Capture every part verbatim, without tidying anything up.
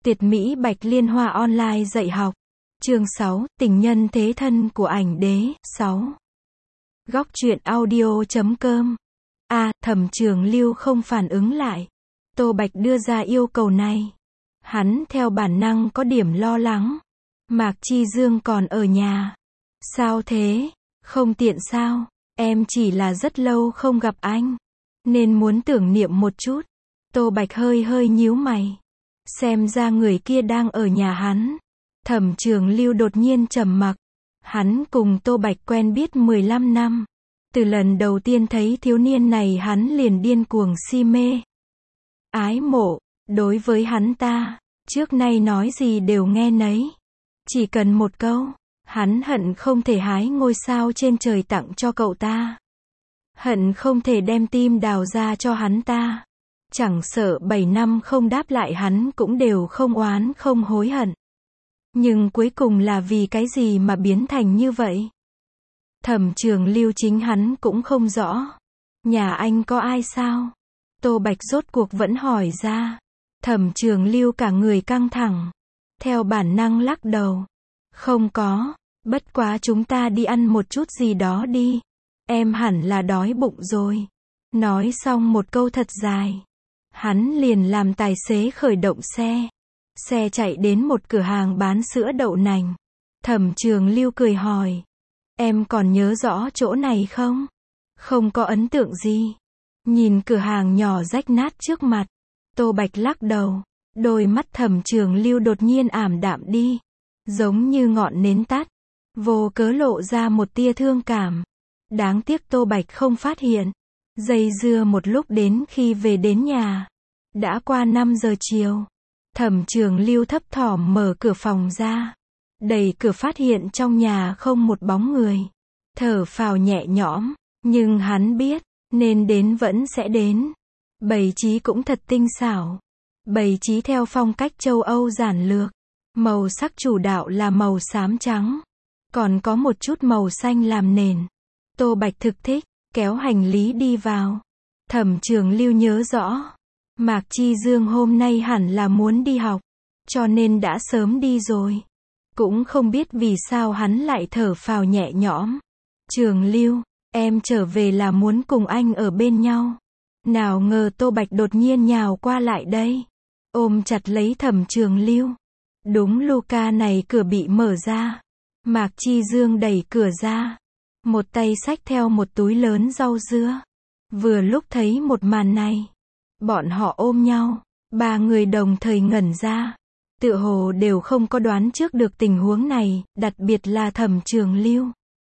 Tuyệt mỹ Bạch Liên Hoa online dạy học. Chương sáu, tình nhân thế thân của ảnh đế. sáu. Góc truyện audio chấm com. A, Thẩm Trường Lưu không phản ứng lại. Tô Bạch đưa ra yêu cầu này. Hắn theo bản năng có điểm lo lắng. Mạc Chi Dương còn ở nhà. Sao thế? Không tiện sao? Em chỉ là rất lâu không gặp anh, nên muốn tưởng niệm một chút. Tô Bạch hơi hơi nhíu mày. Xem ra người kia đang ở nhà hắn. Thẩm Trường Lưu đột nhiên trầm mặc. Hắn cùng Tô Bạch quen biết mười lăm năm. Từ lần đầu tiên thấy thiếu niên này hắn liền điên cuồng si mê. Ái mộ, đối với hắn ta, trước nay nói gì đều nghe nấy. Chỉ cần một câu, hắn hận không thể hái ngôi sao trên trời tặng cho cậu ta. Hận không thể đem tim đào ra cho hắn ta. Chẳng sợ bảy năm không đáp lại hắn cũng đều không oán không hối hận. Nhưng cuối cùng là vì cái gì mà biến thành như vậy? Thẩm Trường Lưu chính hắn cũng không rõ. Nhà anh có ai sao? Tô Bạch rốt cuộc vẫn hỏi ra. Thẩm Trường Lưu cả người căng thẳng. Theo bản năng lắc đầu. Không có, bất quá chúng ta đi ăn một chút gì đó đi. Em hẳn là đói bụng rồi. Nói xong một câu thật dài. Hắn liền làm tài xế khởi động xe. Xe chạy đến một cửa hàng bán sữa đậu nành. Thẩm Trường Lưu cười hỏi. Em còn nhớ rõ chỗ này không? Không có ấn tượng gì. Nhìn cửa hàng nhỏ rách nát trước mặt. Tô Bạch lắc đầu. Đôi mắt Thẩm Trường Lưu đột nhiên ảm đạm đi. Giống như ngọn nến tắt. Vô cớ lộ ra một tia thương cảm. Đáng tiếc Tô Bạch không phát hiện. Dây dưa một lúc đến khi về đến nhà. Đã qua năm giờ chiều. Thẩm Trường Lưu thấp thỏm mở cửa phòng ra. Đẩy cửa phát hiện trong nhà không một bóng người. Thở phào nhẹ nhõm. Nhưng hắn biết, nên đến vẫn sẽ đến. Bày trí cũng thật tinh xảo. Bày trí theo phong cách châu Âu giản lược. Màu sắc chủ đạo là màu xám trắng. Còn có một chút màu xanh làm nền. Tô Bạch thực thích, kéo hành lý đi vào. Thẩm Trường Lưu nhớ rõ. Mạc Chi Dương hôm nay hẳn là muốn đi học. Cho nên đã sớm đi rồi. Cũng không biết vì sao hắn lại thở phào nhẹ nhõm. Trường Lưu, em trở về là muốn cùng anh ở bên nhau. Nào ngờ Tô Bạch đột nhiên nhào qua lại đây. Ôm chặt lấy Thẩm Trường Lưu. Đúng Luca này cửa bị mở ra. Mạc Chi Dương đẩy cửa ra. Một tay xách theo một túi lớn rau dưa. Vừa lúc thấy một màn này. Bọn họ ôm nhau. Ba người đồng thời ngẩn ra. Tựa hồ đều không có đoán trước được tình huống này, đặc biệt là Thẩm Trường Lưu.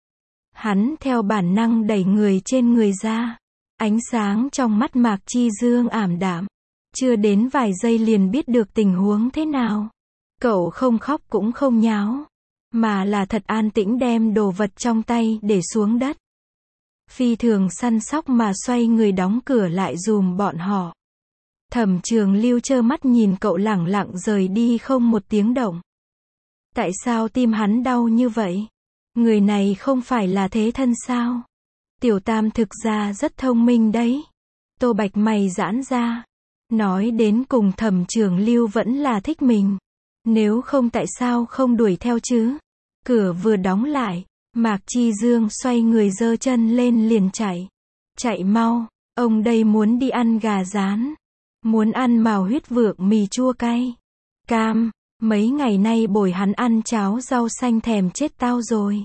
Hắn theo bản năng đẩy người trên người ra. Ánh sáng trong mắt Mạc Chi Dương ảm đạm. Chưa đến vài giây liền biết được tình huống thế nào. Cậu không khóc cũng không nháo. Mà là thật an tĩnh đem đồ vật trong tay để xuống đất. Phi thường săn sóc mà xoay người đóng cửa lại dùm bọn họ. Thẩm Trường Lưu trơ mắt nhìn cậu lẳng lặng rời đi không một tiếng động. Tại sao tim hắn đau như vậy? Người này không phải là thế thân sao? Tiểu Tam thực ra rất thông minh đấy. Tô Bạch mày giãn ra. Nói đến cùng Thẩm Trường Lưu vẫn là thích mình. Nếu không tại sao không đuổi theo chứ? Cửa vừa đóng lại. Mạc Chi Dương xoay người giơ chân lên liền chạy. Chạy mau, ông đây muốn đi ăn gà rán. Muốn ăn mào huyết vượng mì chua cay. Cam, mấy ngày nay bồi hắn ăn cháo rau xanh thèm chết tao rồi.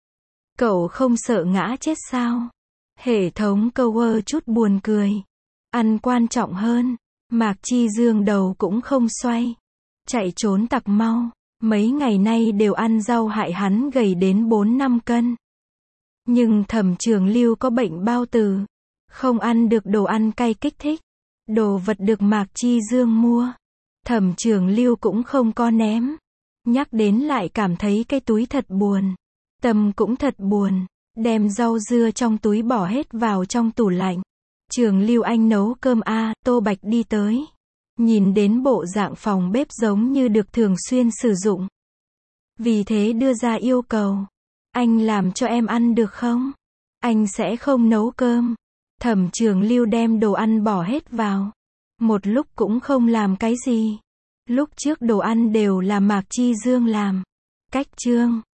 Cậu không sợ ngã chết sao? Hệ thống câu ơ chút buồn cười. Ăn quan trọng hơn. Mạc Chi Dương đầu cũng không xoay. Chạy trốn tặc mau. Mấy ngày nay đều ăn rau hại hắn gầy đến bốn năm cân. Nhưng Thẩm Trường Lưu có bệnh bao tử. Không ăn được đồ ăn cay kích thích. Đồ vật được Mạc Chi Dương mua. Thẩm Trường Lưu cũng không có ném. Nhắc đến lại cảm thấy cái túi thật buồn. Tâm cũng thật buồn. Đem rau dưa trong túi bỏ hết vào trong tủ lạnh. Trường Lưu anh nấu cơm a à, Tô Bạch đi tới. Nhìn đến bộ dạng phòng bếp giống như được thường xuyên sử dụng. Vì thế đưa ra yêu cầu. Anh làm cho em ăn được không? Anh sẽ không nấu cơm. Thẩm Trường Lưu đem đồ ăn bỏ hết vào. Một lúc cũng không làm cái gì. Lúc trước đồ ăn đều là Mạc Chi Dương làm. Cách chương